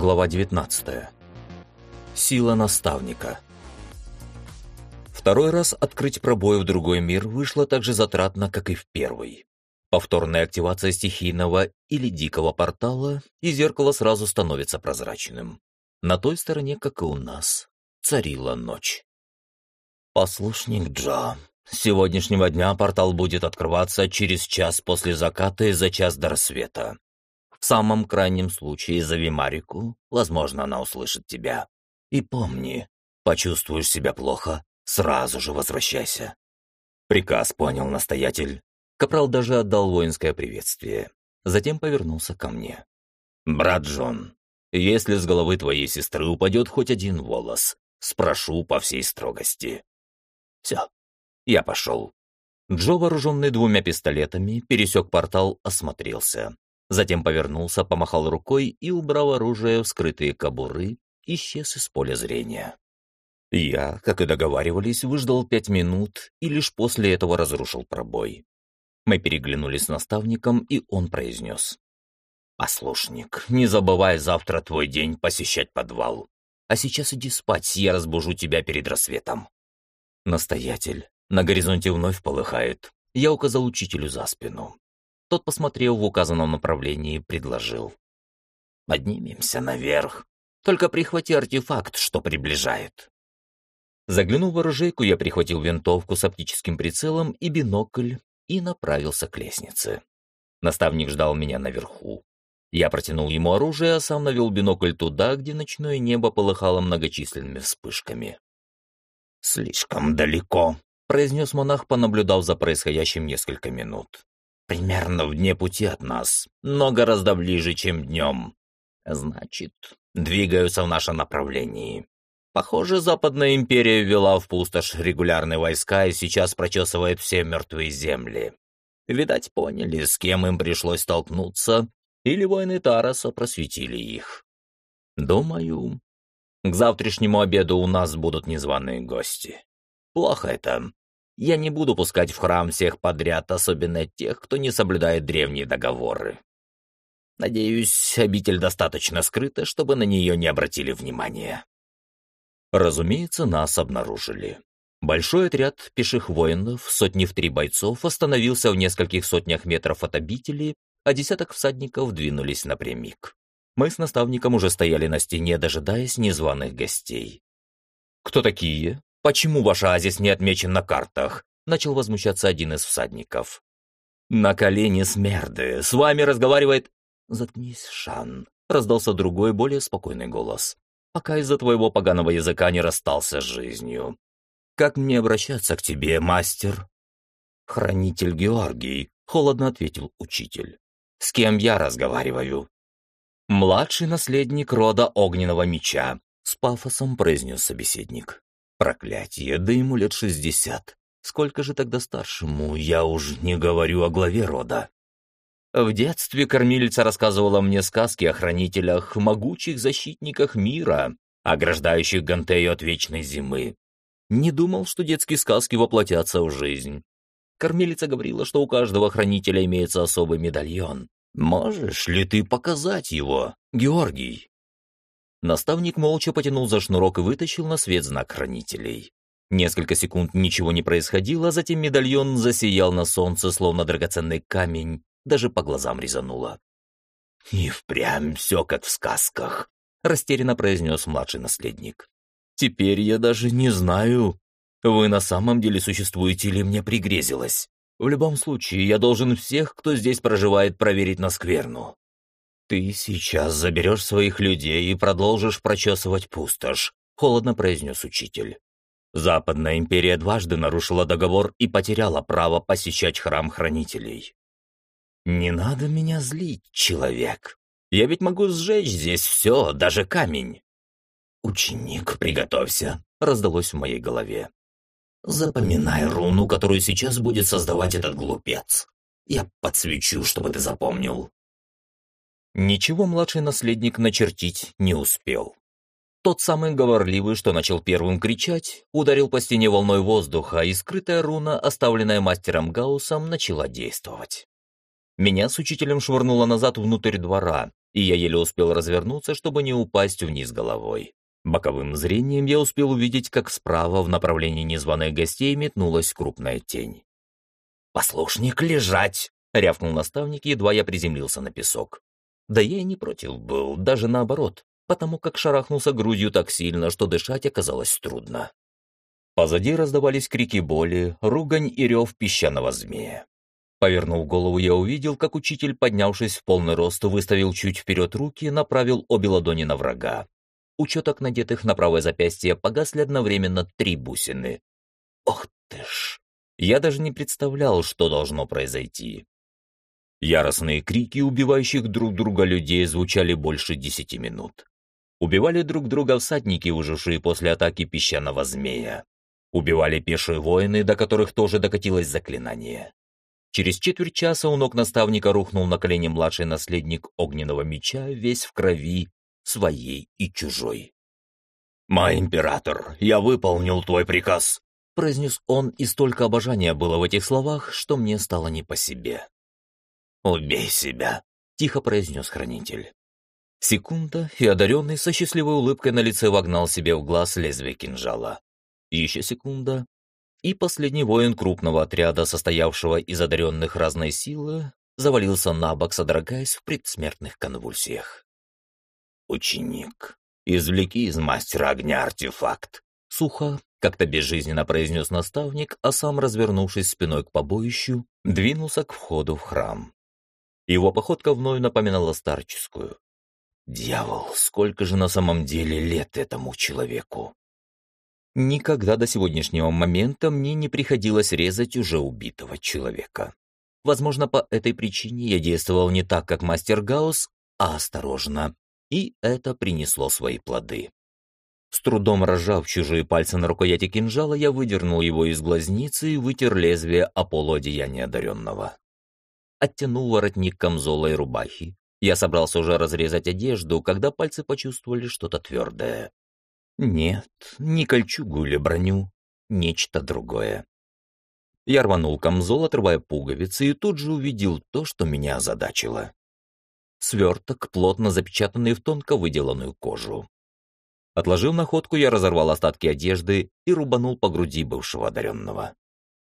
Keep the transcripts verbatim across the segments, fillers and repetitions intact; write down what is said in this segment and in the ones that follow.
Глава девятнадцатая. Сила наставника. Второй раз открыть пробой в другой мир вышло так же затратно, как и в первый. Повторная активация стихийного или дикого портала, и зеркало сразу становится прозрачным. На той стороне, как и у нас, царила ночь. «Послушник Джо, с сегодняшнего дня портал будет открываться через час после заката и за час до рассвета. В самом крайнем случае зови Марику, возможно, она услышит тебя. И помни, почувствуешь себя плохо, сразу же возвращайся». Приказ понял настоятель. Капрал даже отдал воинское приветствие. Затем повернулся ко мне. «Брат Джон, если с головы твоей сестры упадет хоть один волос, спрошу по всей строгости». «Все, я пошел». Джо, вооруженный двумя пистолетами, пересек портал, осмотрелся. Затем повернулся, помахал рукой и, убрав оружие в скрытые кобуры, исчез из поля зрения. Я, как и договаривались, выждал пять минут и лишь после этого разрушил пробой. Мы переглянулись с наставником, и он произнес. «Послушник, не забывай завтра твой день посещать подвал. А сейчас иди спать, я разбужу тебя перед рассветом». «Настоятель, на горизонте вновь полыхает». Я указал учителю за спину. Тот, посмотрев в указанном направлении, предложил. «Поднимемся наверх. Только прихвати артефакт, что приближает». Заглянув в оружейку, я прихватил винтовку с оптическим прицелом и бинокль и направился к лестнице. Наставник ждал меня наверху. Я протянул ему оружие, а сам навел бинокль туда, где ночное небо полыхало многочисленными вспышками. «Слишком далеко», — произнес монах, понаблюдав за происходящим несколько минут. «Примерно в дне пути от нас, но гораздо ближе, чем днем. Значит, двигаются в нашем направлении. Похоже, Западная империя ввела в пустошь регулярные войска и сейчас прочесывает все мертвые земли. Видать, поняли, с кем им пришлось столкнуться, или воины Тараса просветили их. Думаю, к завтрашнему обеду у нас будут незваные гости. Плохо это. Я не буду пускать в храм всех подряд, особенно тех, кто не соблюдает древние договоры. Надеюсь, обитель достаточно скрыта, чтобы на нее не обратили внимания». Разумеется, нас обнаружили. Большой отряд пеших воинов, сотни в три бойцов, остановился в нескольких сотнях метров от обители, а десяток всадников двинулись напрямик. Мы с наставником уже стояли на стене, дожидаясь незваных гостей. «Кто такие? Почему ваш оазис не отмечен на картах?» — начал возмущаться один из всадников. «На колени смерды! С вами разговаривает...» «Заткнись, Шан!» — раздался другой, более спокойный голос. «Пока из-за твоего поганого языка не расстался с жизнью. Как мне обращаться к тебе, мастер?» «Хранитель Георгий», — холодно ответил учитель. «С кем я разговариваю?» «Младший наследник рода Огненного Меча», — с пафосом произнес собеседник. «Проклятие, да ему лет шестьдесят. Сколько же тогда старшему, я уж не говорю о главе рода». В детстве кормилица рассказывала мне сказки о хранителях, могучих защитниках мира, ограждающих Гантею от вечной зимы. Не думал, что детские сказки воплотятся в жизнь. Кормилица говорила, что у каждого хранителя имеется особый медальон. Можешь ли ты показать его, Георгий? Наставник молча потянул за шнурок и вытащил на свет знак хранителей. Несколько секунд ничего не происходило, а затем медальон засиял на солнце, словно драгоценный камень, даже по глазам резануло. «И впрямь все как в сказках», — растерянно произнес младший наследник. «Теперь я даже не знаю, вы на самом деле существуете или мне пригрезилось. В любом случае, я должен всех, кто здесь проживает, проверить на скверну. Ты сейчас заберешь своих людей и продолжишь прочесывать пустошь», — холодно произнес учитель. «Западная империя дважды нарушила договор и потеряла право посещать храм хранителей». «Не надо меня злить, человек. Я ведь могу сжечь здесь все, даже камень». «Ученик, приготовься», — раздалось в моей голове. «Запоминай руну, которую сейчас будет создавать этот глупец. Я подсвечу, чтобы ты запомнил». Ничего младший наследник начертить не успел. Тот самый говорливый, что начал первым кричать, ударил по стене волной воздуха, и скрытая руна, оставленная мастером Гауссом, начала действовать. Меня с учителем швырнуло назад внутрь двора, и я еле успел развернуться, чтобы не упасть вниз головой. Боковым зрением я успел увидеть, как справа в направлении незваных гостей метнулась крупная тень. «Послушник, лежать!» — рявкнул наставник, едва я приземлился на песок. Да я и не против был, даже наоборот, потому как шарахнулся грудью так сильно, что дышать оказалось трудно. Позади раздавались крики боли, ругань и рев песчаного змея. Повернув голову, я увидел, как учитель, поднявшись в полный рост, выставил чуть вперед руки и направил обе ладони на врага. У четок, надетых на правое запястье, погасли одновременно три бусины. Ох ты ж! Я даже не представлял, что должно произойти. Яростные крики убивающих друг друга людей звучали больше десяти минут. Убивали друг друга всадники, выжившие после атаки песчаного змея. Убивали пешие воины, до которых тоже докатилось заклинание. Через четверть часа у ног наставника рухнул на колени младший наследник огненного меча, весь в крови, своей и чужой. «Мой император, я выполнил твой приказ», — произнес он, и столько обожания было в этих словах, что мне стало не по себе. «Убей себя», — тихо произнес хранитель. Секунда, и одаренный со счастливой улыбкой на лице вогнал себе в глаз лезвие кинжала. Еще секунда, и последний воин крупного отряда, состоявшего из одаренных разной силы, завалился на бок, содрогаясь в предсмертных конвульсиях. «Ученик, извлеки из мастера огня артефакт», — сухо, как-то безжизненно произнес наставник, а сам, развернувшись спиной к побоищу, двинулся к входу в храм. Его походка вновь напоминала старческую. Дьявол, сколько же на самом деле лет этому человеку? Никогда до сегодняшнего момента мне не приходилось резать уже убитого человека. Возможно, по этой причине я действовал не так, как мастер Гаусс, а осторожно, и это принесло свои плоды. С трудом разжав чужие пальцы на рукояти кинжала, я выдернул его из глазницы и вытер лезвие о полу одеяния одаренного. Оттянул воротник камзола и рубахи. Я собрался уже разрезать одежду, когда пальцы почувствовали что-то твердое. Нет, не кольчугу или броню, нечто другое. Я рванул камзол, отрывая пуговицы, и тут же увидел то, что меня озадачило. Сверток, плотно запечатанный в тонко выделанную кожу. Отложив находку, я разорвал остатки одежды и рубанул по груди бывшего одаренного.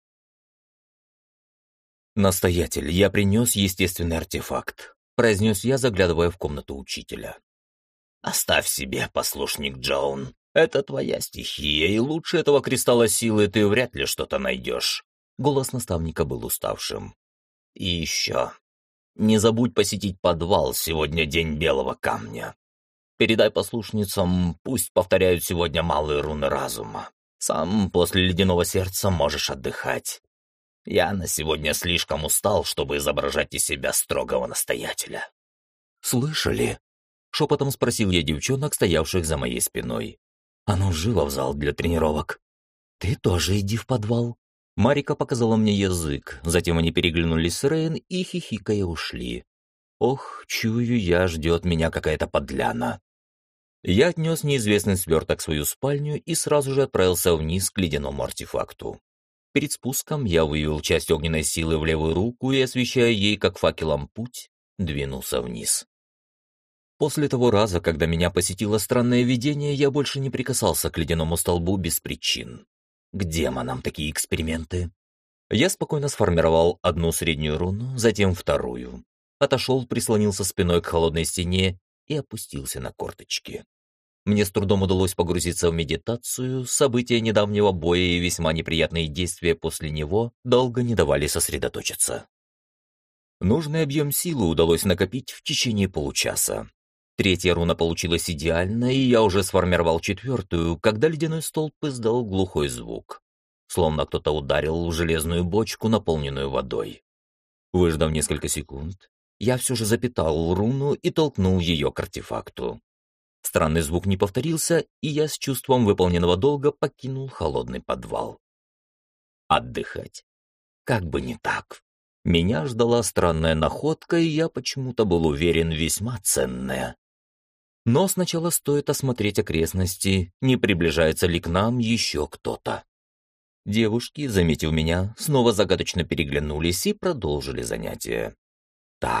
«Настоятель, я принес естественный артефакт», — произнес я, заглядывая в комнату учителя. «Оставь себе, послушник Джоун. Это твоя стихия, и лучше этого кристалла силы ты вряд ли что-то найдешь». Голос наставника был уставшим. «И еще. Не забудь посетить подвал, сегодня день белого камня. Передай послушницам, пусть повторяют сегодня малые руны разума. Сам после ледяного сердца можешь отдыхать. Я на сегодня слишком устал, чтобы изображать из себя строгого настоятеля». «Слышали?» — шепотом спросил я девчонок, стоявших за моей спиной. «А ну, живо в зал для тренировок». «Ты тоже иди в подвал». Марика показала мне язык, затем они переглянулись с Рейн и, хихикая, ушли. Ох, чую я, ждет меня какая-то подляна. Я отнес неизвестный сверток в свою спальню и сразу же отправился вниз к ледяному артефакту. Перед спуском я вывел часть огненной силы в левую руку и, освещая ей как факелом путь, двинулся вниз. После того раза, когда меня посетило странное видение, я больше не прикасался к ледяному столбу без причин. К демонам такие эксперименты. Я спокойно сформировал одну среднюю руну, затем вторую. Отошел, прислонился спиной к холодной стене и опустился на корточки. Мне с трудом удалось погрузиться в медитацию, события недавнего боя и весьма неприятные действия после него долго не давали сосредоточиться. Нужный объем силы удалось накопить в течение получаса. Третья руна получилась идеально, и я уже сформировал четвертую, когда ледяной столб издал глухой звук, словно кто-то ударил в железную бочку, наполненную водой. Выждав несколько секунд, я все же запитал руну и толкнул ее к артефакту. Странный звук не повторился, и я с чувством выполненного долга покинул холодный подвал. Отдыхать? Как бы не так. Меня ждала странная находка, и я почему-то был уверен, весьма ценная. Но сначала стоит осмотреть окрестности, не приближается ли к нам еще кто-то. Девушки, заметив меня, снова загадочно переглянулись и продолжили занятие. Так,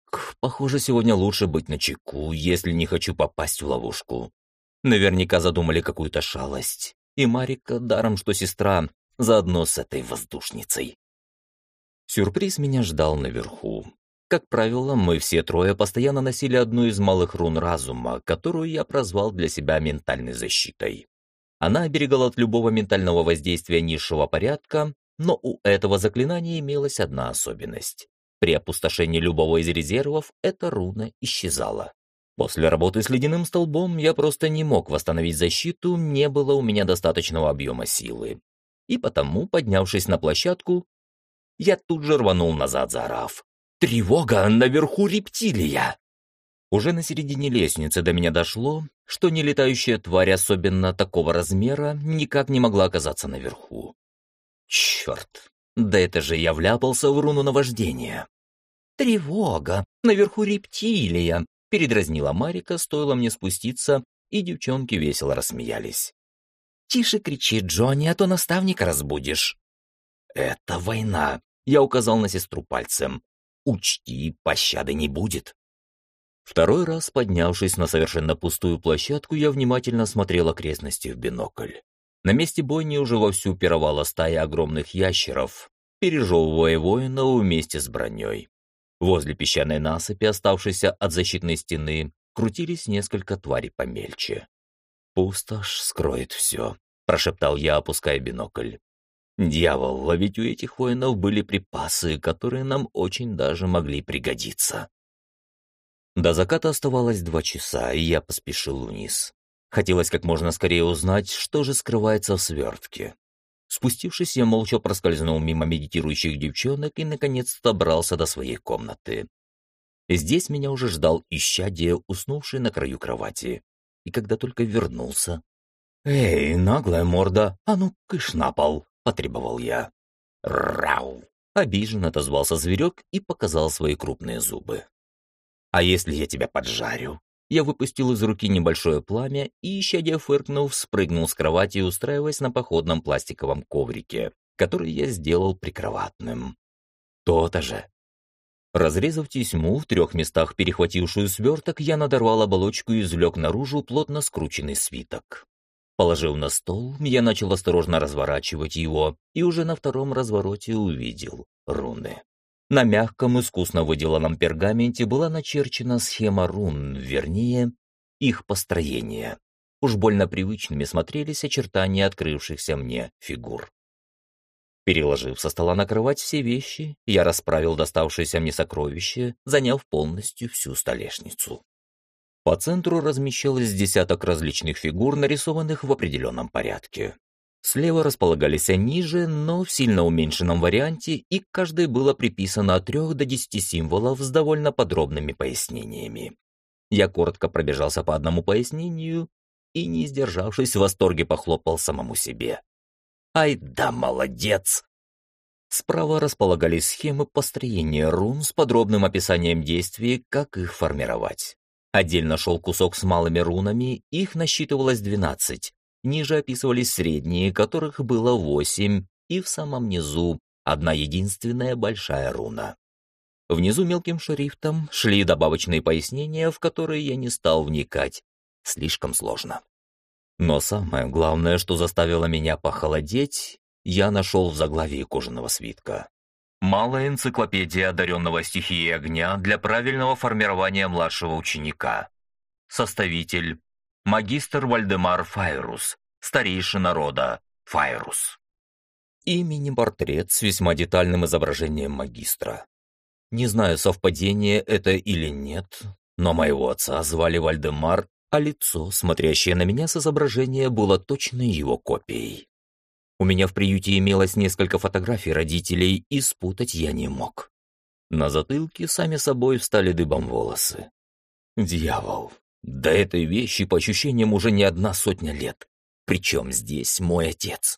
похоже, сегодня лучше быть начеку, если не хочу попасть в ловушку. Наверняка задумали какую-то шалость. И Марика, даром что сестра, заодно с этой воздушницей. Сюрприз меня ждал наверху. Как правило, мы все трое постоянно носили одну из малых рун разума, которую я прозвал для себя ментальной защитой. Она оберегала от любого ментального воздействия низшего порядка, но у этого заклинания имелась одна особенность. При опустошении любого из резервов эта руна исчезала. После работы с ледяным столбом я просто не мог восстановить защиту, не было у меня достаточного объема силы. И потому, поднявшись на площадку, я тут же рванул назад, заорав: «Тревога! Наверху рептилия!» Уже на середине лестницы до меня дошло, что нелетающая тварь, особенно такого размера, никак не могла оказаться наверху. Черт! Да это же я вляпался в руну наваждения. «Тревога! Наверху рептилия!» — передразнила Марика, стоило мне спуститься, и девчонки весело рассмеялись. «Тише кричи, Джонни, а то наставника разбудишь». «Это война!» — я указал на сестру пальцем. «Учти, пощады не будет». Второй раз, поднявшись на совершенно пустую площадку, я внимательно смотрел окрестности в бинокль. На месте бойни уже вовсю пировала стая огромных ящеров, пережевывая воина вместе с броней. Возле песчаной насыпи, оставшейся от защитной стены, крутились несколько тварей помельче. «Пустошь скроет все», — прошептал я, опуская бинокль. «Дьявол, а ведь у этих воинов были припасы, которые нам очень даже могли пригодиться». До заката оставалось два часа, и я поспешил вниз. Хотелось как можно скорее узнать, что же скрывается в свертке. Спустившись, я молча проскользнул мимо медитирующих девчонок и, наконец-то, добрался до своей комнаты. Здесь меня уже ждал исчадие, уснувший на краю кровати. И когда только вернулся... «Эй, наглая морда, а ну кыш на пол!» — потребовал я. «Рау!» — обиженно отозвался зверек и показал свои крупные зубы. «А если я тебя поджарю?» Я выпустил из руки небольшое пламя и, исчадие фыркнув, спрыгнул с кровати, устраиваясь на походном пластиковом коврике, который я сделал прикроватным. То-то же. Разрезав тесьму, в трех местах перехватившую сверток, я надорвал оболочку и извлек наружу плотно скрученный свиток. Положив на стол, я начал осторожно разворачивать его, и уже на втором развороте увидел руны. На мягком, искусно выделанном пергаменте была начерчена схема рун, вернее, их построение. Уж больно привычными смотрелись очертания открывшихся мне фигур. Переложив со стола на кровать все вещи, я расправил доставшееся мне сокровище, заняв полностью всю столешницу. По центру размещалось десяток различных фигур, нарисованных в определенном порядке. Слева располагались они же, но в сильно уменьшенном варианте, и к каждой было приписано от трех до десяти символов с довольно подробными пояснениями. Я коротко пробежался по одному пояснению и, не сдержавшись, в восторге похлопал самому себе. «Ай да молодец!» Справа располагались схемы построения рун с подробным описанием действий, как их формировать. Отдельно шел кусок с малыми рунами, их насчитывалось двенадцать. Ниже описывались средние, которых было восемь, и в самом низу одна единственная большая руна. Внизу мелким шрифтом шли добавочные пояснения, в которые я не стал вникать. Слишком сложно. Но самое главное, что заставило меня похолодеть, я нашел в заглавии кожаного свитка. «Малая энциклопедия одаренного стихией огня для правильного формирования младшего ученика. Составитель магистр Вальдемар Файрус, старейшина рода Файрус». И мини-портрет с весьма детальным изображением магистра. Не знаю, совпадение это или нет, но моего отца звали Вальдемар, а лицо, смотрящее на меня с изображения, было точно его копией. У меня в приюте имелось несколько фотографий родителей, и спутать я не мог. На затылке сами собой встали дыбом волосы. Дьявол! До этой вещи, по ощущениям, уже не одна сотня лет. Причем здесь мой отец?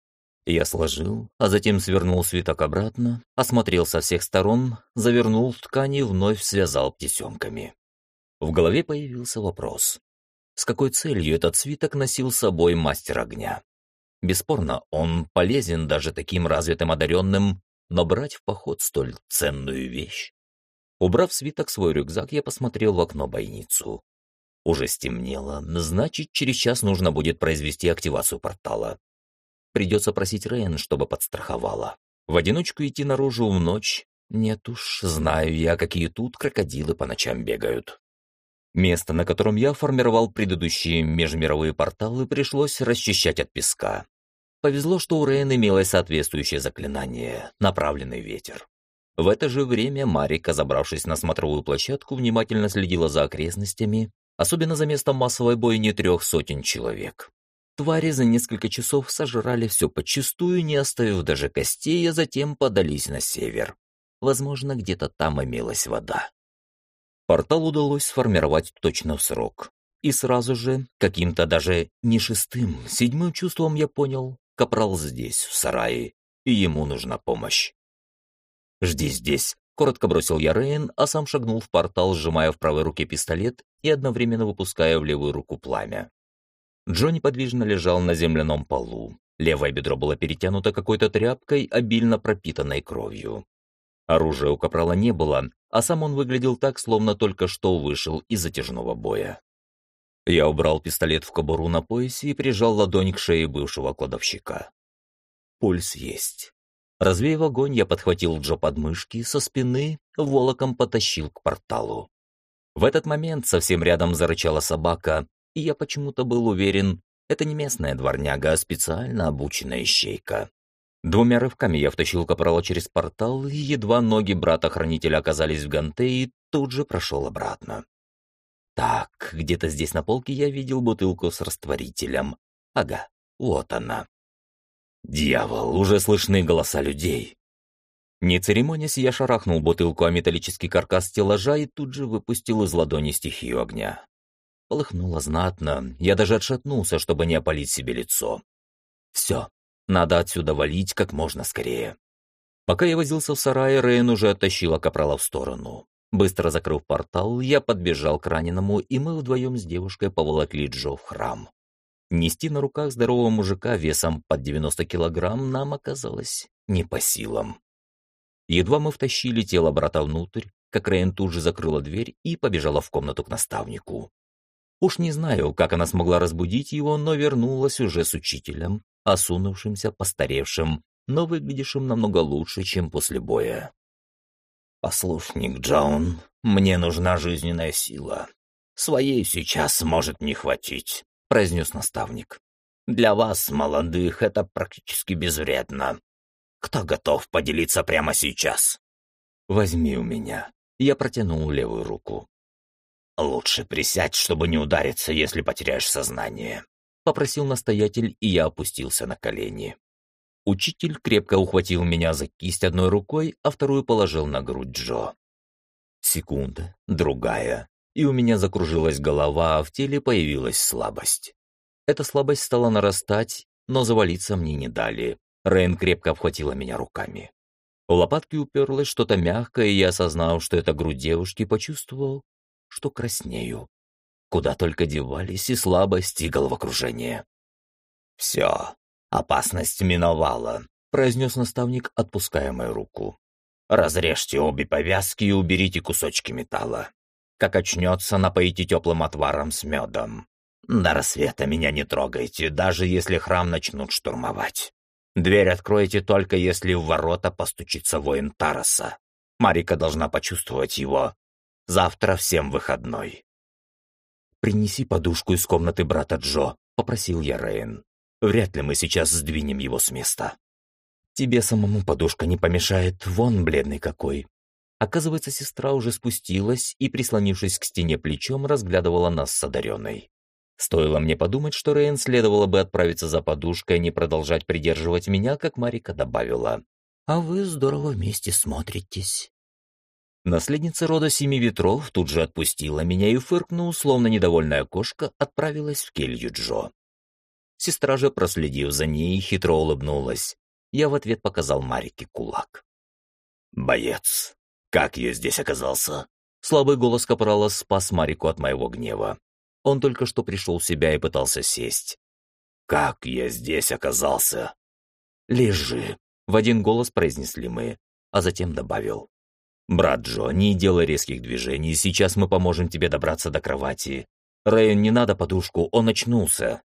Я сложил, а затем свернул свиток обратно, осмотрел со всех сторон, завернул в ткань и вновь связал тесемками. В голове появился вопрос. С какой целью этот свиток носил с собой мастер огня? Бесспорно, он полезен даже таким развитым одаренным, но брать в поход столь ценную вещь? Убрав свиток в свой рюкзак, я посмотрел в окно-бойницу. Уже стемнело, значит, через час нужно будет произвести активацию портала. Придется просить Рейн, чтобы подстраховала. В одиночку идти наружу в ночь? Нет уж, знаю я, какие тут крокодилы по ночам бегают. Место, на котором я формировал предыдущие межмировые порталы, пришлось расчищать от песка. Повезло, что у Рейн имелось соответствующее заклинание — направленный ветер. В это же время Марика, забравшись на смотровую площадку, внимательно следила за окрестностями, особенно за местом массовой бойни трех сотен человек. Твари за несколько часов сожрали все подчистую, не оставив даже костей, а затем подались на север. Возможно, где-то там имелась вода. Портал удалось сформировать точно в срок. И сразу же, каким-то даже не шестым, седьмым чувством я понял, капрал здесь, в сарае, и ему нужна помощь. «Жди здесь», — коротко бросил я Рейн, а сам шагнул в портал, сжимая в правой руке пистолет и одновременно выпуская в левую руку пламя. Джо неподвижно лежал на земляном полу. Левое бедро было перетянуто какой-то тряпкой, обильно пропитанной кровью. Оружия у капрала не было, а сам он выглядел так, словно только что вышел из затяжного боя. Я убрал пистолет в кобуру на поясе и прижал ладонь к шее бывшего кладовщика. Пульс есть. Развеяв огонь, я подхватил Джо под мышки, со спины волоком потащил к порталу. В этот момент совсем рядом зарычала собака, и я почему-то был уверен, это не местная дворняга, а специально обученная ищейка. Двумя рывками я втащил капрала через портал, и едва ноги брата-хранителя оказались в Гантеи, тут же прошел обратно. Так, где-то здесь на полке я видел бутылку с растворителем. Ага, вот она. Дьявол, уже слышны голоса людей. Не церемонясь, я шарахнул бутылку о металлический каркас стеллажа и тут же выпустил из ладони стихию огня. Полыхнуло знатно, я даже отшатнулся, чтобы не опалить себе лицо. Все. Надо отсюда валить как можно скорее. Пока я возился в сарае, Рейн уже оттащила капрала в сторону. Быстро закрыв портал, я подбежал к раненому, и мы вдвоем с девушкой поволокли Джо в храм. Нести на руках здорового мужика весом под девяносто килограмм нам оказалось не по силам. Едва мы втащили тело брата внутрь, как Рейн тут же закрыла дверь и побежала в комнату к наставнику. Уж не знаю, как она смогла разбудить его, но вернулась уже с учителем, осунувшимся, постаревшим, но выглядевшим намного лучше, чем после боя. «Послушник Джоун, мне нужна жизненная сила. Своей сейчас может не хватить», — произнес наставник. «Для вас, молодых, это практически безвредно. Кто готов поделиться прямо сейчас?» «Возьми у меня». Я протянул левую руку. «Лучше присядь, чтобы не удариться, если потеряешь сознание», — попросил настоятель, и я опустился на колени. Учитель крепко ухватил меня за кисть одной рукой, а вторую положил на грудь Джо. Секунда, другая, и у меня закружилась голова, а в теле появилась слабость. Эта слабость стала нарастать, но завалиться мне не дали. Рейн крепко обхватила меня руками. У лопатки уперлось что-то мягкое, и я, осознав, что это грудь девушки, почувствовал, что краснею. Куда только девались и слабость, и головокружение. «Все, опасность миновала», — произнес наставник, отпуская мою руку. «Разрежьте обе повязки и уберите кусочки металла. Как очнется, напоите теплым отваром с медом. До рассвета меня не трогайте, даже если храм начнут штурмовать. Дверь откройте только, если в ворота постучится воин Тараса. Марика должна почувствовать его. Завтра всем выходной». «Принеси подушку из комнаты брата Джо», — попросил я Рейн. «Вряд ли мы сейчас сдвинем его с места». «Тебе самому подушка не помешает, вон бледный какой». Оказывается, сестра уже спустилась и, прислонившись к стене плечом, разглядывала нас с одаренной. Стоило мне подумать, что Рейн следовало бы отправиться за подушкой, а не продолжать придерживать меня, как Марика добавила. «А вы здорово вместе смотритесь». Наследница рода Семи Ветров тут же отпустила меня и, фыркнув, словно недовольная кошка, отправилась в келью Джо. Сестра же, проследив за ней, хитро улыбнулась. Я в ответ показал Марике кулак. «Боец, как я здесь оказался?» Слабый голос капрала спас Марику от моего гнева. Он только что пришел в себя и пытался сесть. «Как я здесь оказался?» «Лежи», — в один голос произнесли мы, а затем добавил. «Брат Джо, не делай резких движений, сейчас мы поможем тебе добраться до кровати. Рэйн, не надо подушку, он очнулся».